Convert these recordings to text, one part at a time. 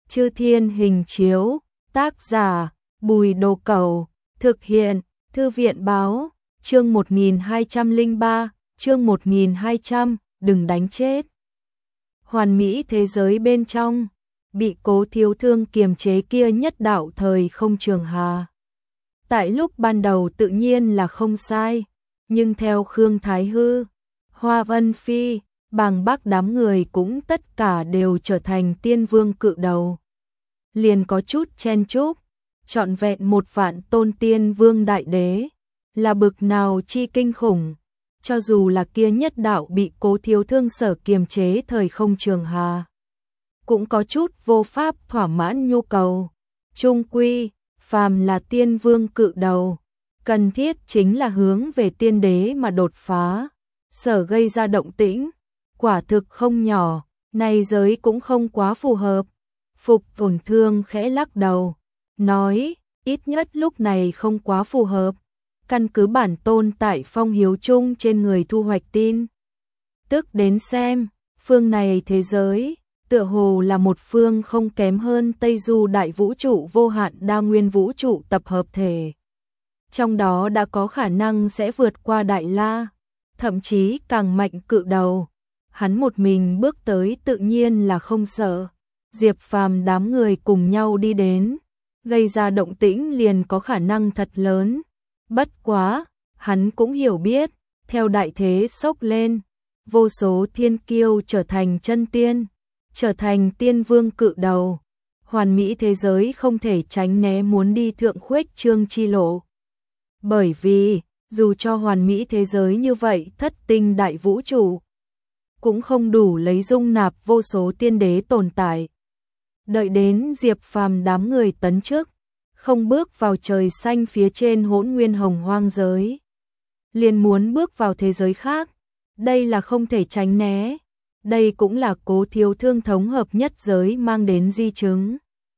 Chư Thiên Hình Chiếu, tác giả, Bùi Đồ Cẩu, thực hiện, Thư viện Báo, chương 1203, chương 1200, đừng đánh chết. Hoàn mỹ thế giới bên trong, bị Cố Thiếu Thương kiềm chế kia nhất đạo thời không trường hà. Tại lúc ban đầu tự nhiên là không sai, nhưng theo Khương Thái Hư, Hoa Vân Phi, Bàng Bác đám người cũng tất cả đều trở thành tiên vương cự đầu. Liền có chút chen chúc, trọn vẹn 1.000.000 tôn tiên vương đại đế, là bực nào chi kinh khủng, cho dù là kia nhất đạo bị Cố Thiếu Thương sở kiềm chế thời không trường hà. Cũng có chút vô pháp thỏa mãn nhu cầu, chung quy, phàm là tiên vương cự đầu, cần thiết chính là hướng về tiên đế mà đột phá, sở gây ra động tĩnh, quả thực không nhỏ, này giới cũng không quá phù hợp. Phục Tổn Thương khẽ lắc đầu, nói, ít nhất lúc này không quá phù hợp, căn cứ bản tôn tại Phong Hiếu Chung trên người thu hoạch tin. Tức đến xem, phương này thế giới, tựa hồ là một phương không kém hơn Tây Du đại vũ trụ vô hạn đa nguyên vũ trụ tập hợp thể. Trong đó đã có khả năng sẽ vượt qua Đại La, thậm chí càng mạnh cự đầu. Hắn một mình bước tới tự nhiên là không sợ. Diệp Phàm đám người cùng nhau đi đến, gây ra động tĩnh liền có khả năng thật lớn. Bất quá, hắn cũng hiểu biết, theo đại thế sốc lên, vô số thiên kiêu trở thành chân tiên, trở thành tiên vương cự đầu. Hoàn mỹ thế giới không thể tránh né muốn đi thượng khuếch trương chi lộ. Bởi vì, dù cho hoàn mỹ thế giới như vậy thất tinh đại vũ trụ, cũng không đủ lấy dung nạp vô số tiên đế tồn tại. Đợi đến Diệp Phàm đám người tấn chức, không bước vào trời xanh phía trên Hỗn Nguyên Hồng Hoang giới, liền muốn bước vào thế giới khác, đây là không thể tránh né. Đây cũng là Cố Thiếu Thương thống hợp nhất giới mang đến di chứng.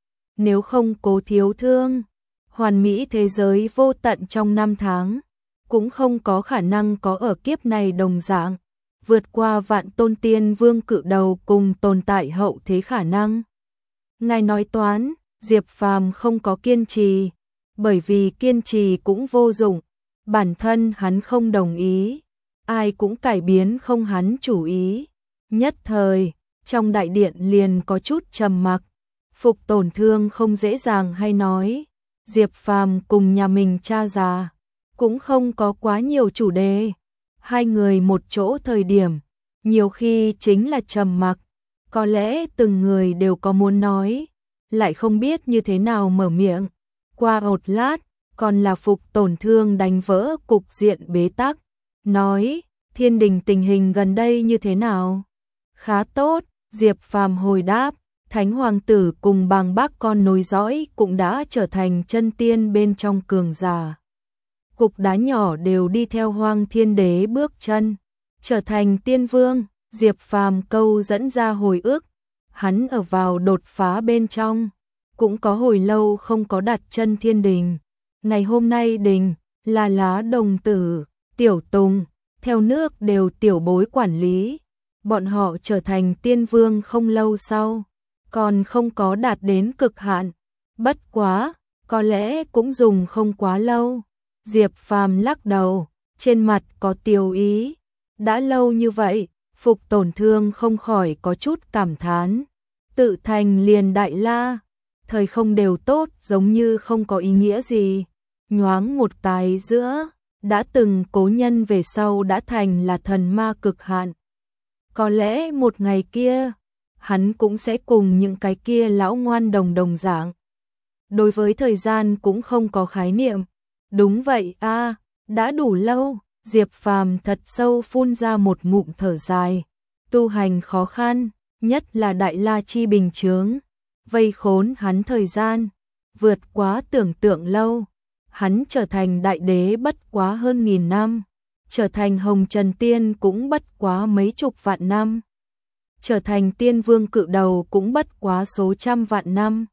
Nếu không Cố Thiếu Thương, hoàn mỹ thế giới vô tận trong 5 tháng, cũng không có khả năng có ở kiếp này đồng dạng, vượt qua vạn tôn tiên vương cự đầu cùng tồn tại hậu thế khả năng. Ngài nói toán, Diệp Phàm không có kiên trì, bởi vì kiên trì cũng vô dụng, bản thân hắn không đồng ý, ai cũng cải biến không hắn chủ ý. Nhất thời, trong đại điện liền có chút trầm mặc. Phục Tổn Thương không dễ dàng hay nói, Diệp Phàm cùng nhà mình cha già, cũng không có quá nhiều chủ đề. Hai người một chỗ thời điểm, nhiều khi chính là trầm mặc, có lẽ từng người đều có muốn nói, lại không biết như thế nào mở miệng. Qua một lát, còn là Phục Tổn Thương đánh vỡ cục diện bế tắc, nói, Thiên Đình tình hình gần đây như thế nào? Khá tốt, Diệp Phàm hồi đáp, Thánh Hoàng tử cùng Bàng Bác con nối dõi cũng đã trở thành chân tiên bên trong cường giả. Cục đá nhỏ đều đi theo Hoang Thiên Đế bước chân, trở thành tiên vương. Diệp Phàm câu dẫn ra hồi ức, hắn ở vào đột phá bên trong, cũng có hồi lâu không có đặt chân Thiên Đình. Ngày hôm nay đình, là Lá Đồng Tử, Tiểu Tùng, theo nước đều tiểu bối quản lý. Bọn họ trở thành tiên vương không lâu sau, còn không có đạt đến cực hạn. Bất quá, có lẽ cũng dùng không quá lâu. Diệp Phàm lắc đầu, trên mặt có tiêu ý. Đã lâu như vậy, Phục Tổn Thương không khỏi có chút cảm thán. Tự thành liền Đại La, thời không đều tốt giống như không có ý nghĩa gì. Nhoáng một cái giữa, đã từng cố nhân về sau đã thành là thần ma cực hạn. Có lẽ một ngày kia, hắn cũng sẽ cùng những cái kia lão ngoan đồng dạng. Đối với thời gian cũng không có khái niệm. Đúng vậy a, đã đủ lâu. Diệp Phàm thật sâu phun ra một ngụm thở dài. Tu hành khó khăn, nhất là Đại La chi bình chướng, vây khốn hắn thời gian, vượt quá tưởng tượng lâu. Hắn trở thành đại đế bất quá hơn 1000 năm, trở thành Hồng Trần Tiên cũng bất quá mấy chục vạn năm, trở thành tiên vương cự đầu cũng bất quá số trăm vạn năm.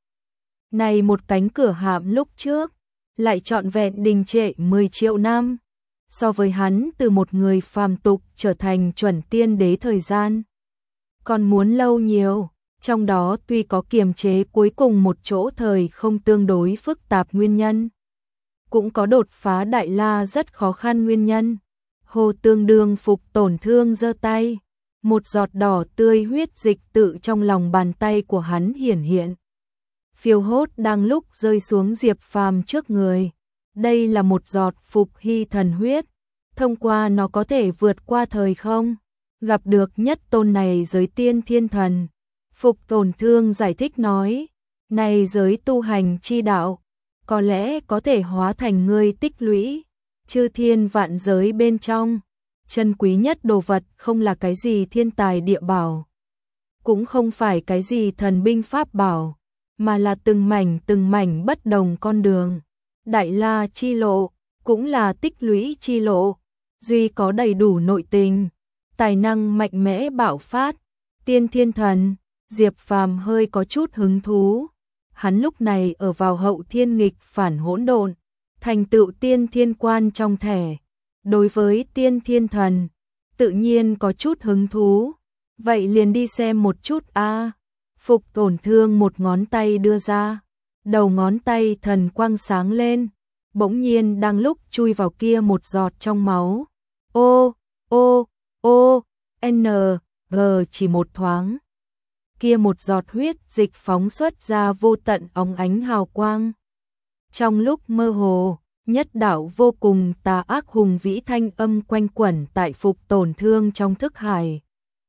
Này một cánh cửa hạm lúc trước, lại trọn vẹn đình trệ 10 triệu năm. So với hắn từ một người phàm tục trở thành chuẩn tiên đế thời gian, còn muốn lâu nhiều. Trong đó tuy có kiềm chế cuối cùng một chỗ thời không tương đối phức tạp nguyên nhân, cũng có đột phá Đại La rất khó khăn nguyên nhân. Hồ Tương Đương Phục Tổn Thương giơ tay, một giọt đỏ tươi huyết dịch tự trong lòng bàn tay của hắn hiển hiện. Phiêu hốt đang lúc rơi xuống Diệp Phàm trước người. Đây là một giọt Phục Hy thần huyết, thông qua nó có thể vượt qua thời không, gặp được nhất tôn này giới tiên thiên thần. Phục Tổn Thương giải thích nói, này giới tu hành chi đạo, có lẽ có thể hóa thành ngươi tích lũy chư thiên vạn giới bên trong. Chân quý nhất đồ vật không là cái gì thiên tài địa bảo, cũng không phải cái gì thần binh pháp bảo, mà là từng mảnh bất đồng con đường. Đại La chi lộ, cũng là tích lũy chi lộ, duy có đầy đủ nội tình, tài năng mạnh mẽ bạo phát, tiên thiên thần. Diệp Phàm hơi có chút hứng thú. Hắn lúc này ở vào hậu thiên nghịch phản hỗn độn, thành tựu tiên thiên quan trong thẻ. Đối với tiên thiên thần, tự nhiên có chút hứng thú. Vậy liền đi xem một chút a. Phục Tổn Thương một ngón tay đưa ra, đầu ngón tay thần quang sáng lên, bỗng nhiên đang lúc chui vào kia một giọt trong máu. N, G chỉ một thoáng. Kia một giọt huyết dịch phóng xuất ra vô tận óng ánh hào quang. Trong lúc mơ hồ, nhất đạo vô cùng tà ác hùng vĩ thanh âm quanh quẩn tại Phục Tổn Thương trong thức hải.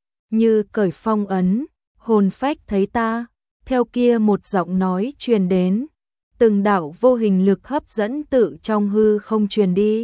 Như cởi phong ấn, hồn phách thấy ta, theo kia một giọng nói truyền đến, từng đạo vô hình lực hấp dẫn tự trong hư không truyền đi.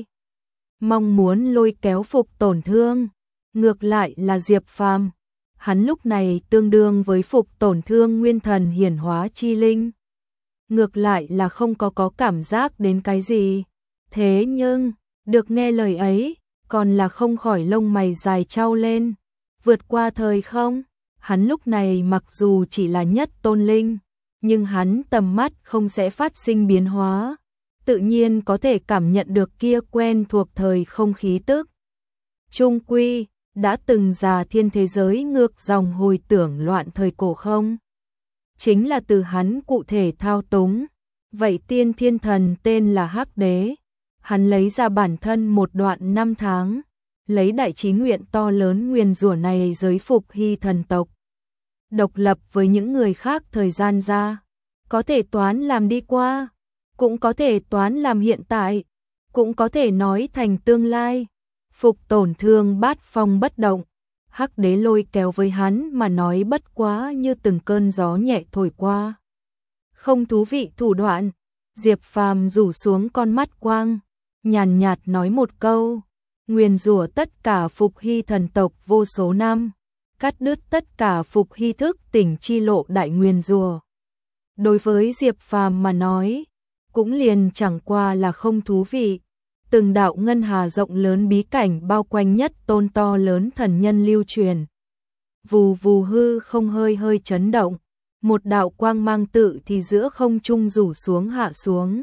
Mong muốn lôi kéo Phục Tổn Thương, ngược lại là Diệp Phàm. Hắn lúc này tương đương với Phục Tổn Thương nguyên thần hiển hóa chi linh. Ngược lại là không có cảm giác đến cái gì. Thế nhưng, được nghe lời ấy, còn là không khỏi lông mày dài chau lên. Vượt qua thời không, hắn lúc này mặc dù chỉ là nhất tôn linh, nhưng hắn tầm mắt không sẽ phát sinh biến hóa, tự nhiên có thể cảm nhận được kia quen thuộc thời không khí tức. Trung quy, đã từng già thiên thế giới ngược dòng hồi tưởng loạn thời cổ không? Chính là từ hắn cụ thể thao túng. Vậy tiên thiên thần tên là Hắc Đế. Hắn lấy ra bản thân một đoạn năm tháng, lấy đại chí nguyện to lớn nguyền rủa này giới Phục Hy thần tộc. Độc lập với những người khác thời gian ra, có thể toán làm đi qua, cũng có thể toán làm hiện tại, cũng có thể nói thành tương lai. Phục Tổn Thương bát phong bất động, Hắc Đế lôi kéo với hắn mà nói bất quá như từng cơn gió nhẹ thổi qua. Không thú vị thủ đoạn. Diệp Phàm rủ xuống con mắt quang, nhàn nhạt nói một câu, nguyền rủa tất cả Phục Hy thần tộc vô số năm, cắt đứt tất cả Phục Hy thức tỉnh chi lộ đại nguyền rủa. Đối với Diệp Phàm mà nói, cũng liền chẳng qua là không thú vị. Từng đạo ngân hà rộng lớn bí cảnh bao quanh nhất tôn to lớn thần nhân lưu truyền. Vù vù hư không hơi hơi chấn động, một đạo quang mang tự thì giữa không trung rủ xuống hạ xuống.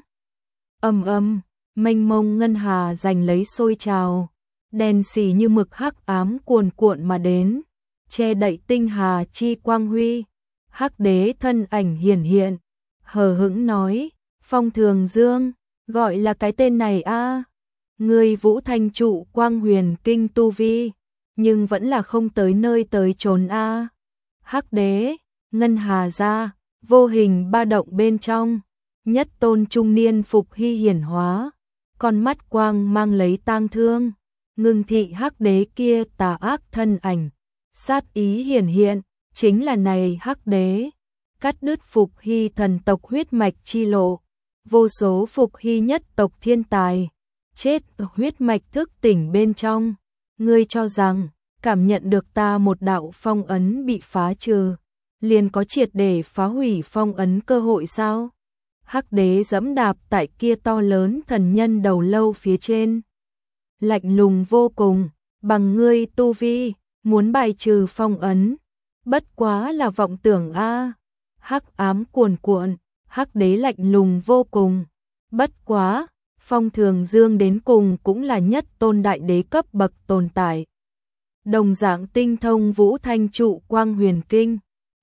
Mênh mông ngân hà giành lấy sôi trào, đen xì như mực hắc ám cuồn cuộn mà đến, che đậy tinh hà chi quang huy. Hắc Đế thân ảnh hiển hiện, hờ hững nói, Phong Thường Dương, gọi là cái tên này a. Ngươi Vũ Thanh trụ quang huyền kinh tu vi, nhưng vẫn là không tới nơi tới chốn a. Hắc Đế, ngân hà ra, vô hình ba động bên trong, nhất tôn trung niên Phục Hy hiển hóa, con mắt quang mang lấy tang thương, ngưng thị Hắc Đế kia tà ác thân ảnh, sát ý hiển hiện, chính là này Hắc Đế, cắt đứt Phục Hy thần tộc huyết mạch chi lộ, vô số Phục Hy nhất tộc thiên tài chết ở huyết mạch thức tỉnh bên trong. Ngươi cho rằng cảm nhận được ta một đạo phong ấn bị phá trừ, liền có triệt để phá hủy phong ấn cơ hội sao? Hắc Đế giẫm đạp tại kia to lớn thần nhân đầu lâu phía trên, lạnh lùng vô cùng, bằng ngươi tu vi, muốn bài trừ phong ấn, bất quá là vọng tưởng a. Hắc ám cuồn cuộn, Hắc Đế lạnh lùng vô cùng, bất quá, Phong Thường Dương đến cùng cũng là nhất tôn đại đế cấp bậc tồn tại. Đồng dạng tinh thông Vũ Thanh trụ quang huyền kinh,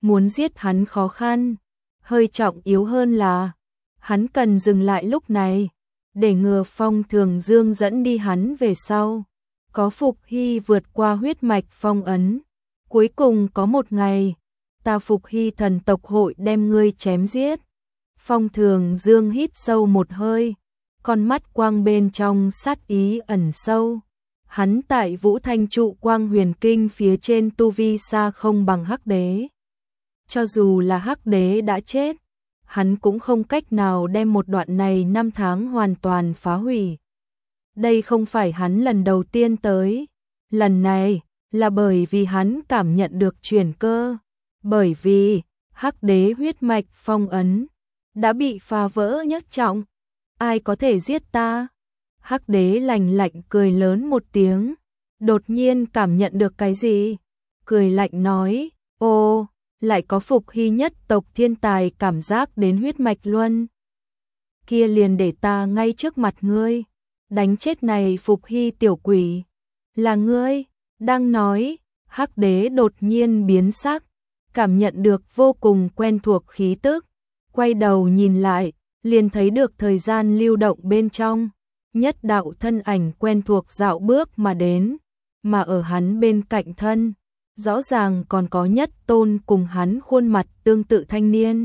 muốn giết hắn khó khăn, hơi trọng yếu hơn là hắn cần dừng lại lúc này, để ngừa Phong Thường Dương dẫn đi hắn về sau. Có Phục Hy vượt qua huyết mạch phong ấn, cuối cùng có một ngày, ta Phục Hy thần tộc hội đem ngươi chém giết. Phong Thường Dương hít sâu một hơi, con mắt quang bên trong sát ý ẩn sâu. Hắn tại Vũ Thanh trụ quang huyền kinh phía trên tu vi xa không bằng Hắc Đế. Cho dù là Hắc Đế đã chết, hắn cũng không cách nào đem một đoạn này năm tháng hoàn toàn phá hủy. Đây không phải hắn lần đầu tiên tới, lần này là bởi vì hắn cảm nhận được chuyển cơ, bởi vì Hắc Đế huyết mạch phong ấn đã bị phá vỡ nhất trọng. Ai có thể giết ta? Hắc Đế lạnh lạnh cười lớn một tiếng, đột nhiên cảm nhận được cái gì? Cười lạnh nói, ô, lại có Phục Hy nhất tộc thiên tài cảm giác đến huyết mạch luân. Kia liền để ta ngay trước mặt ngươi, đánh chết này Phục Hy tiểu quỷ. Là ngươi, đang nói, Hắc Đế đột nhiên biến sắc, cảm nhận được vô cùng quen thuộc khí tức, quay đầu nhìn lại, liền thấy được thời gian lưu động bên trong, nhất đạo thân ảnh quen thuộc dạo bước mà đến, mà ở hắn bên cạnh thân, rõ ràng còn có Nhất Tôn cùng hắn khuôn mặt tương tự thanh niên.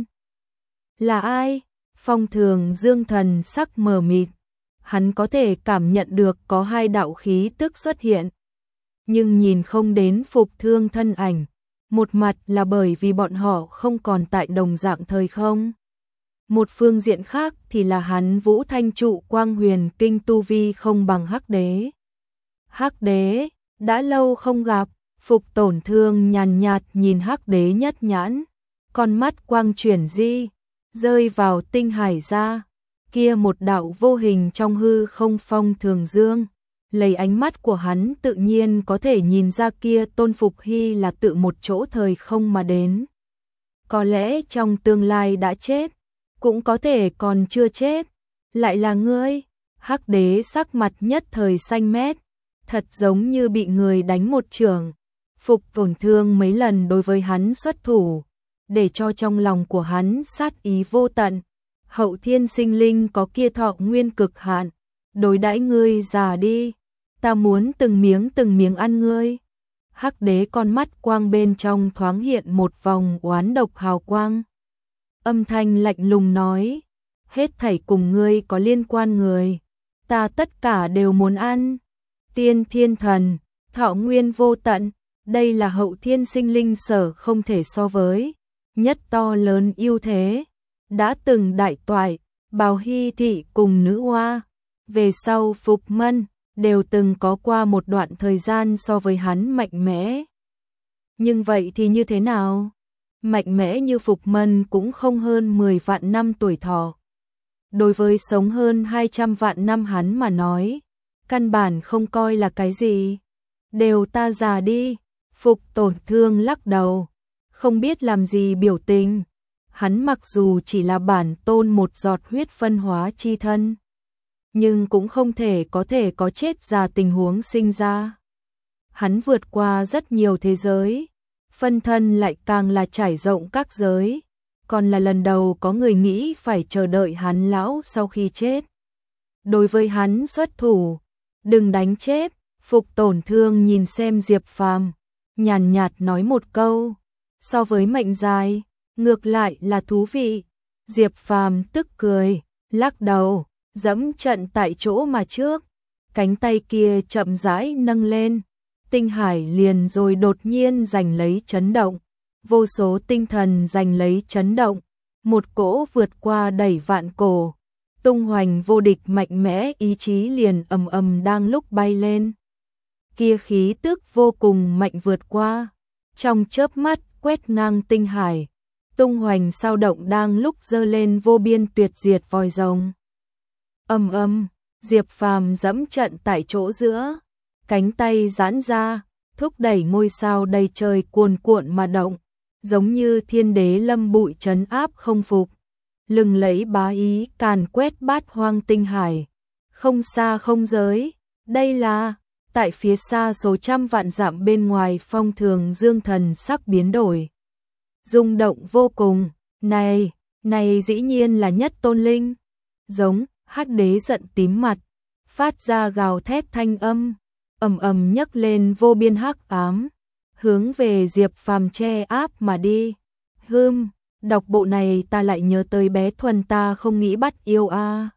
Là ai? Phong Thường Dương thần sắc mờ mịt, hắn có thể cảm nhận được có hai đạo khí tức xuất hiện, nhưng nhìn không đến Phục Thương thân ảnh, một mặt là bởi vì bọn họ không còn tại đồng dạng thời không. Một phương diện khác thì là hắn Vũ Thanh trụ quang huyền kinh tu vi không bằng Hắc Đế. Hắc Đế, đã lâu không gặp, Phục Tổn Thương nhàn nhạt nhìn Hắc Đế nhất nhãn, con mắt quang chuyển di, rơi vào tinh hải ra, kia một đạo vô hình trong hư không Phong Thường Dương. Lấy ánh mắt của hắn tự nhiên có thể nhìn ra kia Tôn Phục Hy là tự một chỗ thời không mà đến. Có lẽ trong tương lai đã chết, cũng có thể còn chưa chết. Lại là ngươi? Hắc Đế sắc mặt nhất thời xanh mét, thật giống như bị người đánh một chưởng. Phục Tổn Thương mấy lần đối với hắn xuất thủ, để cho trong lòng của hắn sát ý vô tận. Hậu thiên sinh linh có kia thọ nguyên cực hạn, đối đãi ngươi già đi, ta muốn từng miếng ăn ngươi. Hắc Đế con mắt quang bên trong thoáng hiện một vòng oán độc hào quang. Âm thanh lạnh lùng nói, hết thảy cùng ngươi có liên quan người, ta tất cả đều muốn ăn. Tiên thiên thần, thọ nguyên vô tận, đây là hậu thiên sinh linh sở không thể so với, nhất to lớn ưu thế. Đã từng đại toại, Bào Hy thị cùng nữ hoa, về sau Phục Mân, đều từng có qua một đoạn thời gian so với hắn mạnh mẽ. Nhưng vậy thì như thế nào? Mạnh mẽ như Phục Mân cũng không hơn 10 vạn năm tuổi thọ. Đối với sống hơn 200 vạn năm hắn mà nói, căn bản không coi là cái gì. Đều ta già đi, Phục Tổn Thương lắc đầu, không biết làm gì biểu tình. Hắn mặc dù chỉ là bản tôn một giọt huyết phân hóa chi thân, nhưng cũng không thể có chết già tình huống sinh ra. Hắn vượt qua rất nhiều thế giới, phân thân lại càng là trải rộng các giới, còn là lần đầu có người nghĩ phải chờ đợi hắn lão sau khi chết. Đối với hắn xuất thủ, đừng đánh chết. Phục Tổn Thương nhìn xem Diệp Phàm, nhàn nhạt nói một câu, so với mệnh dài, ngược lại là thú vị. Diệp Phàm tức cười, lắc đầu, dẫm trận tại chỗ mà trước, cánh tay kia chậm rãi nâng lên, tinh hải liền rồi đột nhiên giành lấy chấn động, vô số tinh thần giành lấy chấn động, một cỗ vượt qua đẩy vạn cổ, tung hoành vô địch mạnh mẽ ý chí liền ầm ầm đang lúc bay lên. Kia khí tức vô cùng mạnh vượt qua, trong chớp mắt quét ngang tinh hải, tung hoành sao động đang lúc dơ lên vô biên tuyệt diệt vòi rồng. Diệp Phàm dẫm trận tại chỗ giữa, cánh tay giãn ra, thúc đẩy ngôi sao đầy trời cuồn cuộn mà động, giống như thiên đế lâm bụi trấn áp không phục, lừng lẫy bá ý càn quét bát hoang tinh hải. Không xa không giới, đây là, tại phía xa số trăm vạn dặm bên ngoài Phong Thường Dương thần sắc biến đổi. rung động vô cùng. Này dĩ nhiên là Nhất Tôn Linh. Giống, Hắc Đế giận tím mặt, phát ra gào thét thanh âm, ầm ầm nhấc lên vô biên hắc ám, hướng về Diệp Phàm che áp mà đi. Đọc bộ này ta lại nhớ tới bé Thuần, ta không nghĩ bắt yêu a.